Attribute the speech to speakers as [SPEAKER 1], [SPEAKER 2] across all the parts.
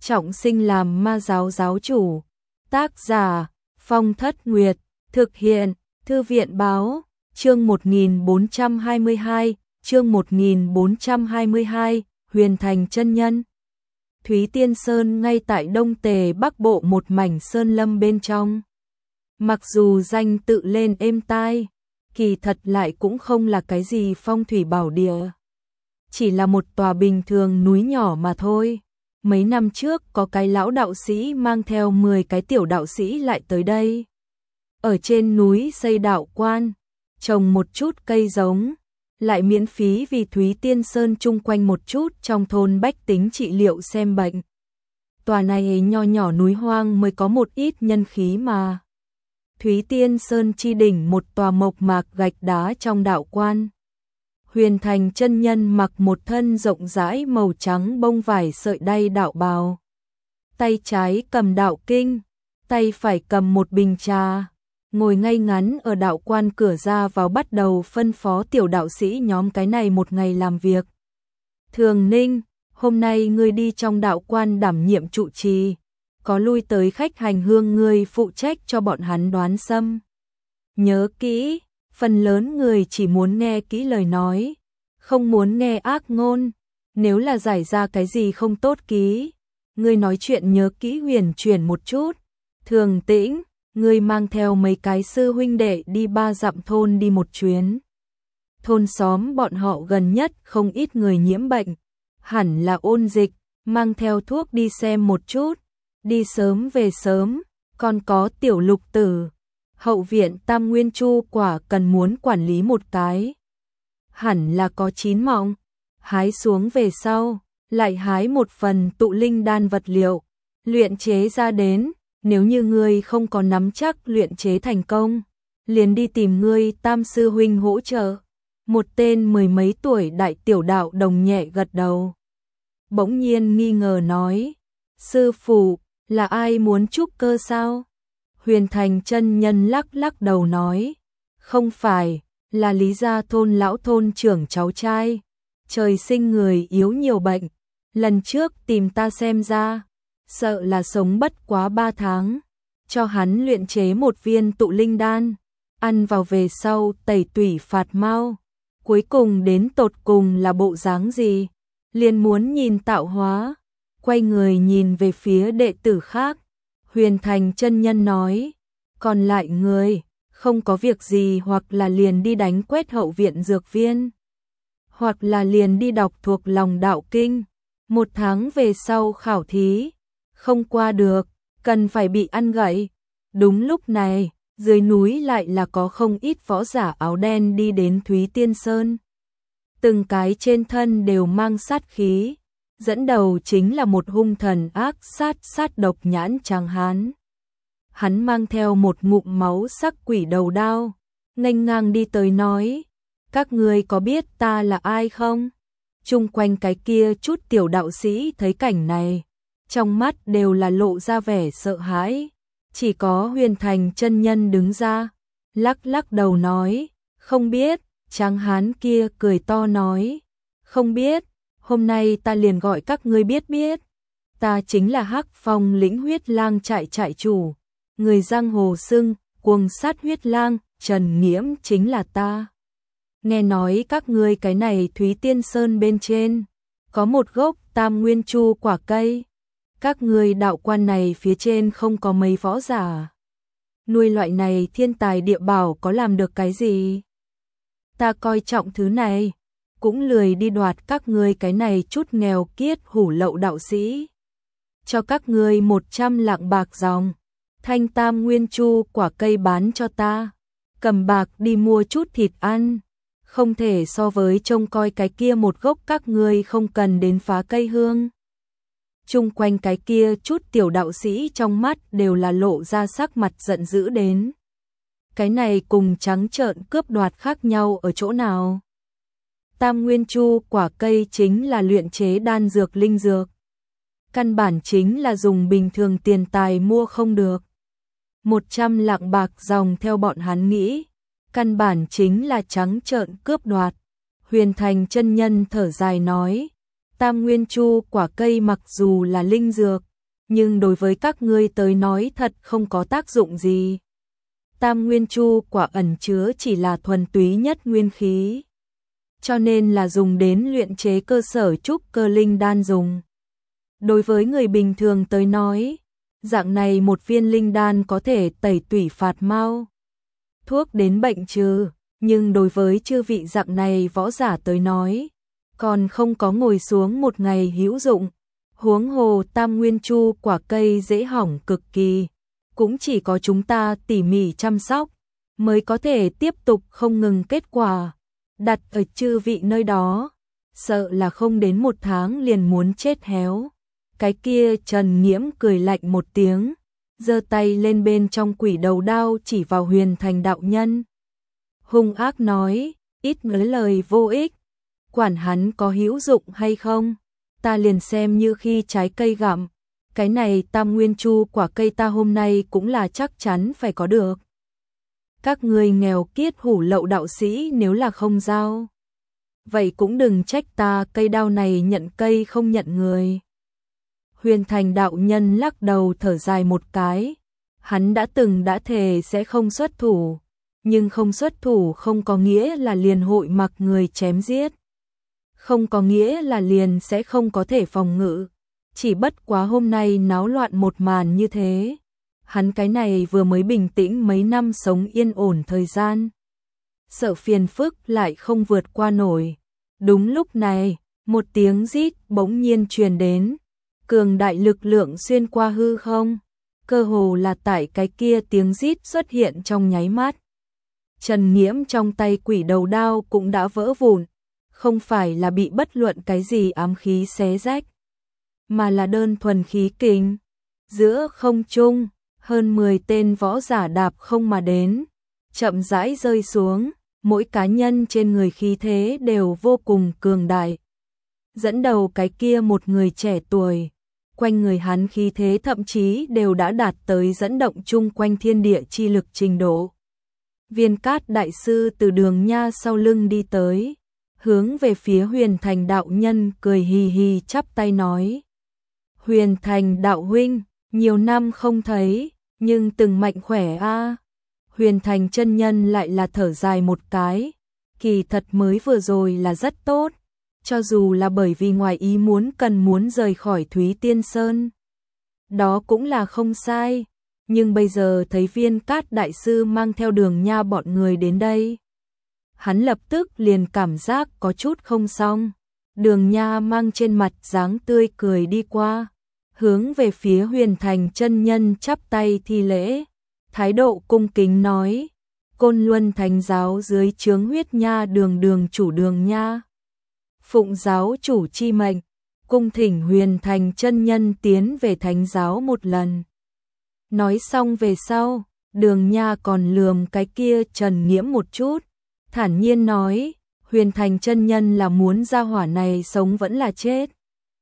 [SPEAKER 1] trọng sinh làm ma giáo giáo chủ. Tác giả Phong Thất Nguyệt. Thực hiện Thư viện Báo. Chương 1422. Chương 1422. Huyền Thành chân nhân. Thúy Tiên Sơn ngay tại Đông Tề Bắc Bộ, một mảnh sơn lâm bên trong. Mặc dù danh tự lên êm tai, kỳ thật lại cũng không là cái gì phong thủy bảo địa. Chỉ là một tòa bình thường núi nhỏ mà thôi. Mấy năm trước có cái lão đạo sĩ mang theo 10 cái tiểu đạo sĩ lại tới đây. Ở trên núi xây đạo quan, trồng một chút cây giống, lại miễn phí vì Thúy Tiên Sơn chung quanh một chút trong thôn bách tính trị liệu xem bệnh. Tòa này nho nhỏ núi hoang mới có một ít nhân khí mà. Thúy Tiên Sơn chi đỉnh một tòa mộc mạc gạch đá trong đạo quan. Huyền Thành chân nhân mặc một thân rộng rãi màu trắng bông vải sợi đay đạo bào. Tay trái cầm đạo kinh, tay phải cầm một bình trà, ngồi ngay ngắn ở đạo quan cửa ra vào, bắt đầu phân phó tiểu đạo sĩ nhóm cái này một ngày làm việc. Thường Ninh, hôm nay ngươi đi trong đạo quan đảm nhiệm trụ trì, có lui tới khách hành hương ngươi phụ trách cho bọn hắn đoán xâm. Nhớ kỹ, phần lớn người chỉ muốn nghe kỹ lời nói, không muốn nghe ác ngôn. Nếu là giải ra cái gì không tốt ký, ngươi nói chuyện nhớ kỹ huyền chuyển một chút. Thường Tĩnh, ngươi mang theo mấy cái sư huynh đệ đi 3 dặm thôn đi một chuyến. Thôn xóm bọn họ gần nhất không ít người nhiễm bệnh, hẳn là ôn dịch, mang theo thuốc đi xem một chút, đi sớm về sớm. Còn có tiểu Lục Tử, hậu viện Tam Nguyên Chu quả cần muốn quản lý một cái, hẳn là có 9 mọng, hái xuống về sau, lại hái một phần tụ linh đan vật liệu, luyện chế ra đến. Nếu như ngươi không có nắm chắc luyện chế thành công, liền đi tìm ngươi Tam sư huynh hỗ trợ. Một tên 10 mấy tuổi đại tiểu đạo đồng nhẹ gật đầu. Bỗng nhiên nghi ngờ nói, sư phụ, là ai muốn trúc cơ sao? Huyền Thành chân nhân lắc lắc đầu nói, không phải, là Lý gia thôn lão thôn trưởng cháu trai, trời sinh người yếu nhiều bệnh, lần trước tìm ta xem ra, sợ là sống bất quá 3 tháng, cho hắn luyện chế một viên tụ linh đan, ăn vào về sau tẩy tủy phạt mau, cuối cùng đến tột cùng là bộ dáng gì, liền muốn nhìn tạo hóa. Quay người nhìn về phía đệ tử khác, Huyền Thành chân nhân nói, còn lại người, không có việc gì hoặc là liền đi đánh quét hậu viện dược viên, hoặc là liền đi đọc thuộc lòng đạo kinh, 1 tháng về sau khảo thí, không qua được, cần phải bị ăn gậy. Đúng lúc này, dưới núi lại là có không ít võ giả áo đen đi đến Thúy Tiên Sơn. Từng cái trên thân đều mang sát khí, dẫn đầu chính là một hung thần ác sát độc nhãn tráng hán. Hắn mang theo một ngụm máu sắc quỷ đầu đao, nghênh ngang đi tới nói, các ngươi có biết ta là ai không? Chung quanh cái kia chút tiểu đạo sĩ thấy cảnh này, trong mắt đều là lộ ra vẻ sợ hãi. Chỉ có Huyền Thành chân nhân đứng ra, lắc lắc đầu nói, không biết. Tráng hán kia cười to nói, không biết, hôm nay ta liền gọi các ngươi biết. Ta chính là Hắc Phong lĩnh huyết lang trại trại chủ, người giang hồ xưng cuồng sát huyết lang, Trần Nghiễm chính là ta. Nghe nói các ngươi cái này Thúy Tiên Sơn bên trên có một gốc Tam Nguyên Chu quả cây, các ngươi đạo quan này phía trên không có mấy võ giả. Nuôi loại này thiên tài địa bảo có làm được cái gì? Ta coi trọng thứ này, cũng lười đi đoạt các ngươi cái này chút nghèo kiết hủ lậu đạo sĩ. Cho các ngươi 100 lạng bạc dòng, thanh Tam Nguyên Chu quả cây bán cho ta, cầm bạc đi mua chút thịt ăn, không thể so với trông coi cái kia một gốc các ngươi không cần đến phá cây hương. Chung quanh cái kia chút tiểu đạo sĩ trong mắt đều là lộ ra sắc mặt giận dữ đến. Cái này cùng trắng trợn cướp đoạt khác nhau ở chỗ nào? Tam Nguyên Chu quả cây chính là luyện chế đan dược linh dược. Căn bản chính là dùng bình thường tiền tài mua không được. 100 lạng bạc dòng theo bọn hắn nghĩ, căn bản chính là trắng trợn cướp đoạt. Huyền Thành chân nhân thở dài nói, Tam Nguyên Chu quả cây mặc dù là linh dược, nhưng đối với các ngươi tới nói thật không có tác dụng gì. Tam nguyên chu quả ẩn chứa chỉ là thuần túy nhất nguyên khí, cho nên là dùng đến luyện chế cơ sở trúc cơ linh đan dùng. Đối với người bình thường tới nói, dạng này một viên linh đan có thể tẩy tủy phạt mau, thuốc đến bệnh trừ, nhưng đối với chư vị dạng này võ giả tới nói, còn không có ngồi xuống một ngày hữu dụng. Huống hồ tam nguyên chu quả cây dễ hỏng cực kỳ, cũng chỉ có chúng ta tỉ mỉ chăm sóc mới có thể tiếp tục không ngừng kết quả. Đặt ở chư vị nơi đó, sợ là không đến một tháng liền muốn chết héo. Cái kia Trần Nghiễm cười lạnh một tiếng, giơ tay lên bên trong quỷ đầu đao chỉ vào Huyền Thành đạo nhân. Hung ác nói, ít nói lời vô ích, quản hắn có hữu dụng hay không, ta liền xem như khi trái cây gặm. Cái này tam nguyên chu quả cây ta hôm nay cũng là chắc chắn phải có được. Các ngươi nghèo kiết hủ lậu đạo sĩ nếu là không giao, vậy cũng đừng trách ta cây đao này nhận cây không nhận người. Huyền Thành đạo nhân lắc đầu thở dài một cái, hắn đã thề sẽ không xuất thủ, nhưng không xuất thủ không có nghĩa là liền hội mặc người chém giết, không có nghĩa là liền sẽ không có thể phòng ngự. Chỉ bất quá hôm nay náo loạn một màn như thế, hắn cái này vừa mới bình tĩnh mấy năm sống yên ổn thời gian, sợ phiền phức lại không vượt qua nổi. Đúng lúc này, một tiếng rít bỗng nhiên truyền đến, cường đại lực lượng xuyên qua hư không, cơ hồ là tại cái kia tiếng rít xuất hiện trong nháy mắt. Trần Nghiễm trong tay quỷ đầu đao cũng đã vỡ vụn, không phải là bị bất luận cái gì ám khí xé rách, mà là đơn thuần khí kình. Giữa không trung, hơn 10 tên võ giả đạp không mà đến, chậm rãi rơi xuống, mỗi cá nhân trên người khí thế đều vô cùng cường đại. Dẫn đầu cái kia một người trẻ tuổi, quanh người hắn khí thế thậm chí đều đã đạt tới dẫn động chung quanh thiên địa chi lực trình độ. Viên Cát đại sư từ Đường Nha sau lưng đi tới, hướng về phía Huyền Thành đạo nhân cười hì hì chắp tay nói: Huyền Thành đạo huynh, nhiều năm không thấy, nhưng từng mạnh khỏe a. Huyền Thành chân nhân lại là thở dài một cái, kỳ thật mới vừa rồi là rất tốt, cho dù là bởi vì ngoài ý muốn rời khỏi Thúy Tiên Sơn, đó cũng là không sai, nhưng bây giờ thấy Viên Cát đại sư mang theo Đường Nha bọn người đến đây, hắn lập tức liền cảm giác có chút không xong. Đường Nha mang trên mặt dáng tươi cười đi qua, hướng về phía Huyền Thành chân nhân chắp tay thi lễ, thái độ cung kính nói: Côn Luân Thánh giáo dưới trướng Huyết Nha đường chủ Đường Nha, phụng giáo chủ chi mệnh, cung thỉnh Huyền Thành chân nhân tiến về thánh giáo một lần. Nói xong về sau, Đường Nha còn lườm cái kia Trần Nghiễm một chút, thản nhiên nói: Huyền Thành chân nhân là muốn gia hỏa này sống vẫn là chết,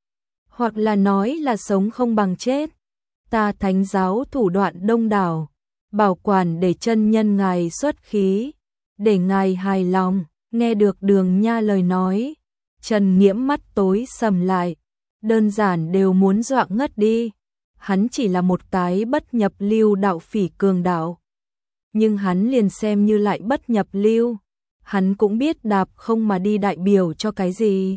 [SPEAKER 1] hoặc là nói là sống không bằng chết. Ta thánh giáo thủ đoạn đông đảo, bảo quản để chân nhân ngài xuất khí, để ngài hài lòng. Nghe được Đường Nha lời nói, Trần Nghiễm mắt tối sầm lại, đơn giản đều muốn dọa ngất đi. Hắn chỉ là một cái bất nhập lưu đạo phỉ cường đạo, nhưng hắn liền xem như lại bất nhập lưu, hắn cũng biết đạp không mà đi đại biểu cho cái gì.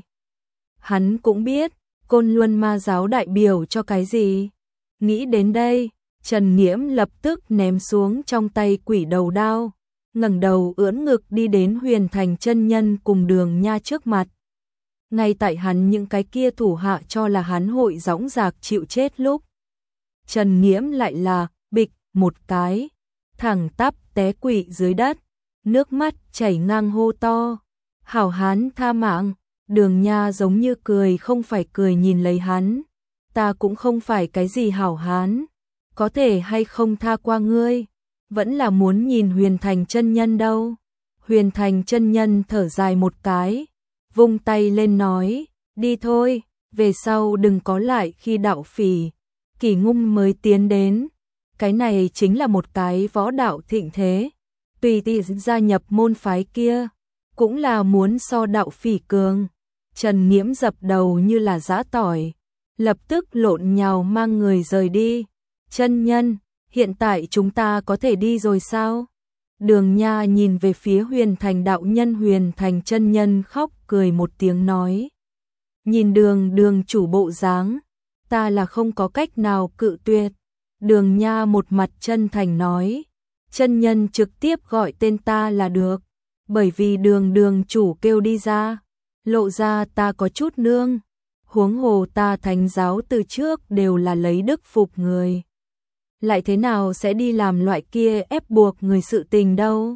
[SPEAKER 1] Hắn cũng biết Côn Luân ma giáo đại biểu cho cái gì. Nghĩ đến đây, Trần Nghiễm lập tức ném xuống trong tay quỷ đầu đao, ngẩng đầu ưỡn ngực đi đến Huyền Thành chân nhân cùng Đường Nha trước mặt. Ngay tại hắn những cái kia thủ hạ cho là hắn hội dõng dạc chịu chết lúc, Trần Nghiễm lại là bịch một cái, thẳng tắp té quỵ dưới đất, nước mắt chảy ngang hô to: Hảo hán tha mạng. Đường Nha giống như cười không phải cười nhìn lấy hắn: Ta cũng không phải cái gì hảo hán, có thể hay không tha qua ngươi, vẫn là muốn nhìn Huyền Thành chân nhân đâu. Huyền Thành chân nhân thở dài một cái, vung tay lên nói: Đi thôi, về sau đừng có lại khi đạo phỉ. Kỷ Ngung mới tiến đến, cái này chính là một cái võ đạo thịnh thế, tùy tiện gia nhập môn phái kia, cũng là muốn so đạo phỉ cường. Trần Nghiễm dập đầu như là giã tỏi, lập tức lộn nhào mang người rời đi. Chân nhân, hiện tại chúng ta có thể đi rồi sao? Đường Nha nhìn về phía Huyền Thành đạo nhân. Huyền Thành chân nhân khóc cười một tiếng nói. Nhìn đường chủ bộ dáng, ta là không có cách nào cự tuyệt. Đường Nha một mặt chân thành nói, chân nhân trực tiếp gọi tên ta là được, bởi vì đường chủ kêu đi ra, lộ ra ta có chút nương. Huống hồ ta thánh giáo từ trước đều là lấy đức phục người, lại thế nào sẽ đi làm loại kia ép buộc người sự tình đâu.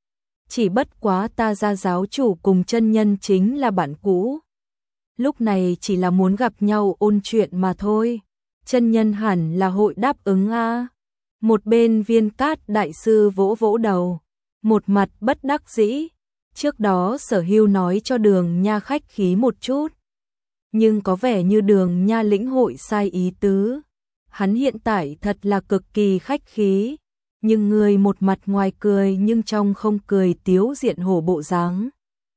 [SPEAKER 1] Chỉ bất quá ta ra giáo chủ cùng chân nhân chính là bạn cũ, lúc này chỉ là muốn gặp nhau ôn chuyện mà thôi. Chân nhân hẳn là hội đáp ứng a. Một bên Viên Cát đại sư vỗ vỗ đầu, một mặt bất đắc dĩ. Trước đó Sở Hưu nói cho Đường Nha khách khí một chút, nhưng có vẻ như Đường Nha lĩnh hội sai ý tứ. Hắn hiện tại thật là cực kỳ khách khí, nhưng người một mặt ngoài cười nhưng trong không cười, tiếu diện hổ bộ dáng.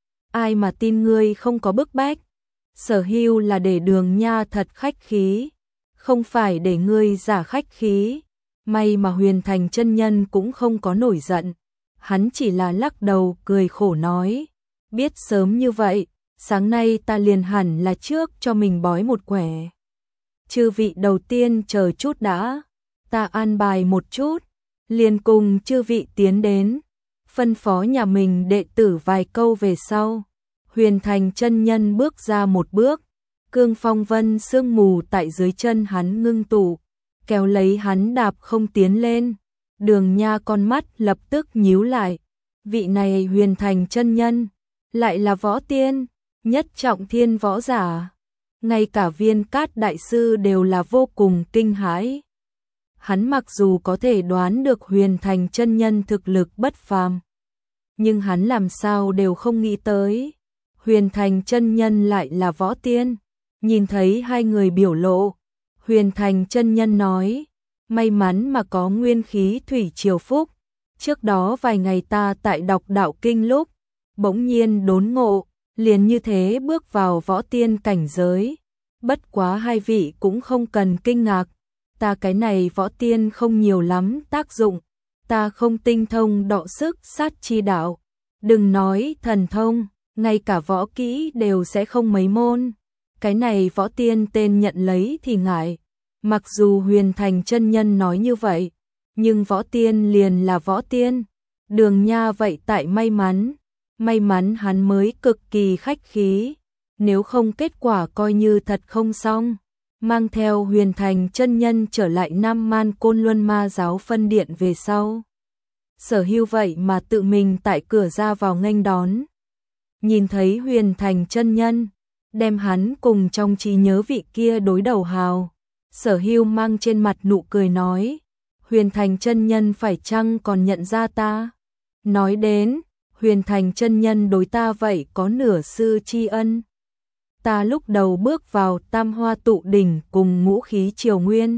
[SPEAKER 1] Ai mà tin ngươi không có bức bách. Sở Hưu là để Đường Nha thật khách khí, không phải để ngươi giả khách khí. May mà Huyền Thành chân nhân cũng không có nổi giận, hắn chỉ là lắc đầu cười khổ nói, biết sớm như vậy, sáng nay ta liền hẳn là trước cho mình bói một quẻ. Chư vị đầu tiên chờ chút đã, ta an bài một chút, liền cùng chư vị tiến đến, phân phó nhà mình đệ tử vài câu về sau. Huyền Thành chân nhân bước ra một bước, cương phong vân sương mù tại dưới chân hắn ngưng tụ, kéo lấy hắn đạp không tiến lên. Đường Nha con mắt lập tức nhíu lại, vị này Huyền Thành chân nhân, lại là võ tiên, nhất trọng thiên võ giả. Ngay cả Viên Cát đại sư đều là vô cùng kinh hãi. Hắn mặc dù có thể đoán được Huyền Thành chân nhân thực lực bất phàm, nhưng hắn làm sao đều không nghĩ tới Huyền Thành chân nhân lại là võ tiên. Nhìn thấy hai người biểu lộ, Huyền Thành chân nhân nói, may mắn mà có nguyên khí thủy triều phúc. Trước đó vài ngày ta tại đọc đạo kinh lúc, bỗng nhiên đốn ngộ, liền như thế bước vào võ tiên cảnh giới. Bất quá hai vị cũng không cần kinh ngạc, ta cái này võ tiên không nhiều lắm tác dụng, ta không tinh thông đọ sức sát chi đạo, đừng nói thần thông, ngay cả võ kỹ đều sẽ không mấy môn. Cái này võ tiên tên nhận lấy thì ngại. Mặc dù Huyền Thành chân nhân nói như vậy, nhưng võ tiên liền là võ tiên. Đường Nha vậy tại may mắn hắn mới cực kỳ khách khí, nếu không kết quả coi như thật không xong. Mang theo Huyền Thành chân nhân trở lại Nam Man Côn Luân Ma giáo phân điện về sau, Sở Hưu vậy mà tự mình tại cửa ra vào nghênh đón. Nhìn thấy Huyền Thành chân nhân, đem hắn cùng trong trí nhớ vị kia đối đầu hào, Sở Hưu mang trên mặt nụ cười nói, Huyền Thành chân nhân phải chăng còn nhận ra ta? Nói đến, Huyền Thành chân nhân đối ta vậy có nửa sư tri ân. Ta lúc đầu bước vào Tam Hoa Tụ Đỉnh cùng Ngũ Khí Triều Nguyên,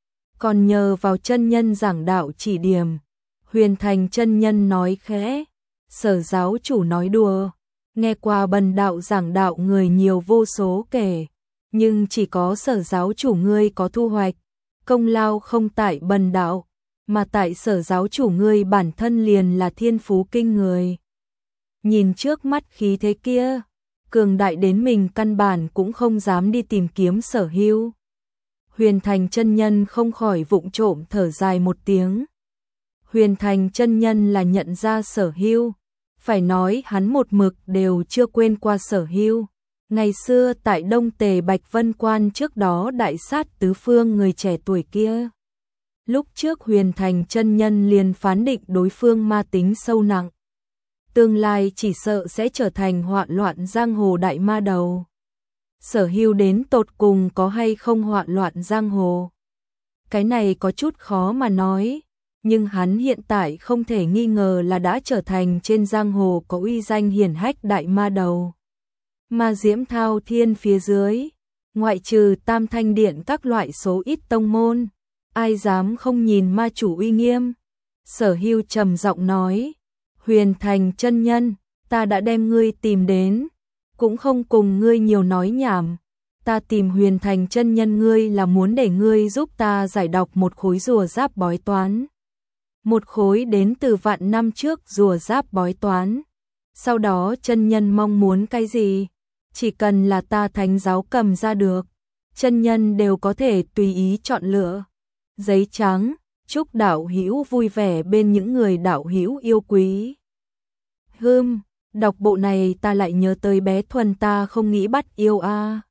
[SPEAKER 1] còn nhờ vào chân nhân giảng đạo chỉ điểm. Huyền Thành chân nhân nói khẽ, Sở giáo chủ nói đùa, nghe qua bần đạo giảng đạo người nhiều vô số kể, nhưng chỉ có Sở giáo chủ ngươi có thu hoạch, công lao không tại bần đạo, mà tại Sở giáo chủ ngươi bản thân liền là thiên phú kinh người. Nhìn trước mắt khí thế kia, cường đại đến mình căn bản cũng không dám đi tìm kiếm Sở Hưu. Huyền Thành chân nhân không khỏi vụng trộm thở dài một tiếng. Huyền Thành chân nhân là nhận ra Sở Hưu, phải nói hắn một mực đều chưa quên qua Sở Hưu. Ngày xưa tại Đông Tề Bạch Vân Quan trước đó đại sát tứ phương người trẻ tuổi kia. Lúc trước Huyền Thành chân nhân liền phán định đối phương ma tính sâu nặng, tương lai chỉ sợ sẽ trở thành hoạn loạn giang hồ đại ma đầu. Sở Hưu đến tột cùng có hay không hoạn loạn giang hồ, cái này có chút khó mà nói, nhưng hắn hiện tại không thể nghi ngờ là đã trở thành trên giang hồ có uy danh hiển hách đại ma đầu. Ma diễm thao thiên phía dưới, ngoại trừ Tam Thanh Điện các loại số ít tông môn, ai dám không nhìn ma chủ uy nghiêm. Sở Hưu trầm giọng nói, Huyền Thành chân nhân, ta đã đem ngươi tìm đến, cũng không cùng ngươi nhiều nói nhảm, ta tìm Huyền Thành chân nhân ngươi là muốn để ngươi giúp ta giải đọc một khối rùa giáp bói toán. Một khối đến từ vạn năm trước rùa giáp bói toán. Sau đó chân nhân mong muốn cái gì? Chỉ cần là ta thánh giáo cầm ra được. Chân nhân đều có thể tùy ý chọn lựa. Giấy trắng, chúc đạo hữu vui vẻ bên những người đạo hữu yêu quý. Đọc bộ này ta lại nhớ tới bé Thuần ta không nghĩ bắt yêu a.